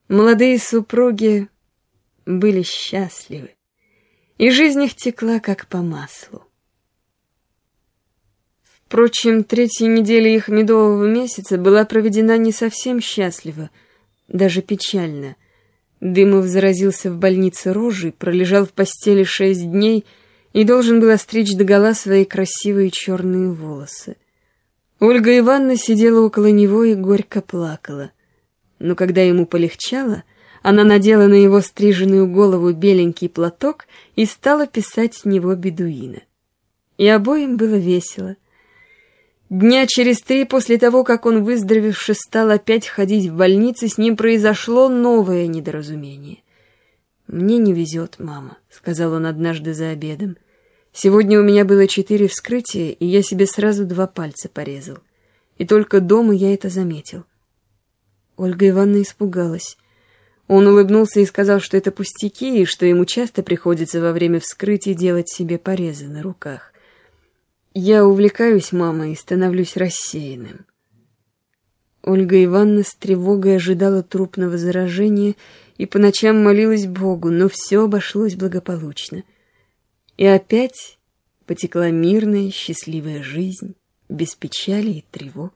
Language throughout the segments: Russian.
Молодые супруги были счастливы, и жизнь их текла как по маслу. Впрочем, третья неделя их медового месяца была проведена не совсем счастливо, даже печально. Дымов заразился в больнице рожей, пролежал в постели 6 дней и должен был остричь догола свои красивые черные волосы. Ольга Ивановна сидела около него и горько плакала. Но когда ему полегчало, она надела на его стриженную голову беленький платок и стала писать с него бедуина. И обоим было весело. Дня через 3 после того, как он, выздоровевши, стал опять ходить в больнице, с ним произошло новое недоразумение. «Мне не везет, мама», — сказал он однажды за обедом. «Сегодня у меня было 4 вскрытия, и я себе сразу 2 пальца порезал. И только дома я это заметил». Ольга Ивановна испугалась. Он улыбнулся и сказал, что это пустяки, и что ему часто приходится во время вскрытий делать себе порезы на руках. «Я увлекаюсь, мама, и становлюсь рассеянным». Ольга Ивановна с тревогой ожидала трупного заражения и по ночам молилась Богу, но все обошлось благополучно. И опять потекла мирная, счастливая жизнь, без печали и тревог.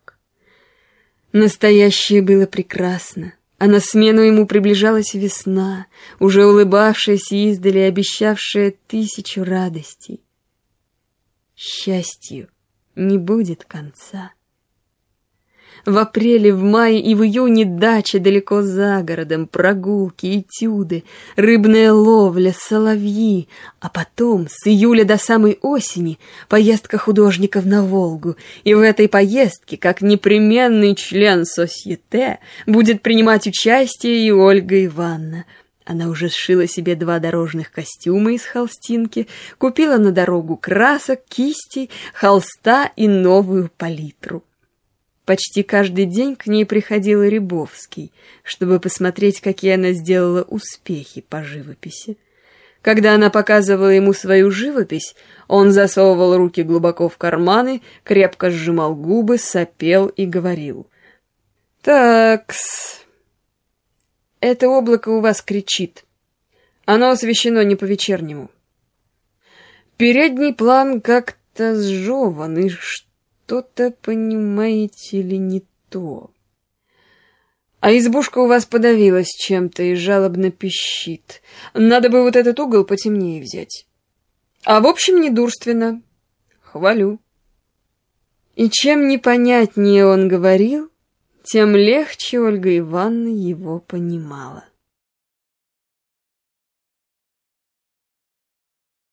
Настоящее было прекрасно, а на смену ему приближалась весна, уже улыбавшаяся издали, обещавшая 1000 радостей. Счастью не будет конца. В апреле, в мае и в июне дача далеко за городом, прогулки, этюды, рыбная ловля, соловьи, а потом, с июля до самой осени, поездка художников на Волгу, и в этой поездке, как непременный член сосьете, будет принимать участие и Ольга Ивановна. Она уже сшила себе 2 дорожных костюма из холстинки, купила на дорогу красок, кистей, холста и новую палитру. Почти каждый день к ней приходил Рябовский, чтобы посмотреть, какие она сделала успехи по живописи. Когда она показывала ему свою живопись, он засовывал руки глубоко в карманы, крепко сжимал губы, сопел и говорил: «Так-с, это облако у вас кричит. Оно освещено не по-вечернему. Передний план как-то сжеван, и что-то, понимаете ли, не то. А избушка у вас подавилась чем-то и жалобно пищит. Надо бы вот этот угол потемнее взять. А в общем, недурственно. Хвалю». И чем непонятнее он говорил, тем легче Ольга Ивановна его понимала.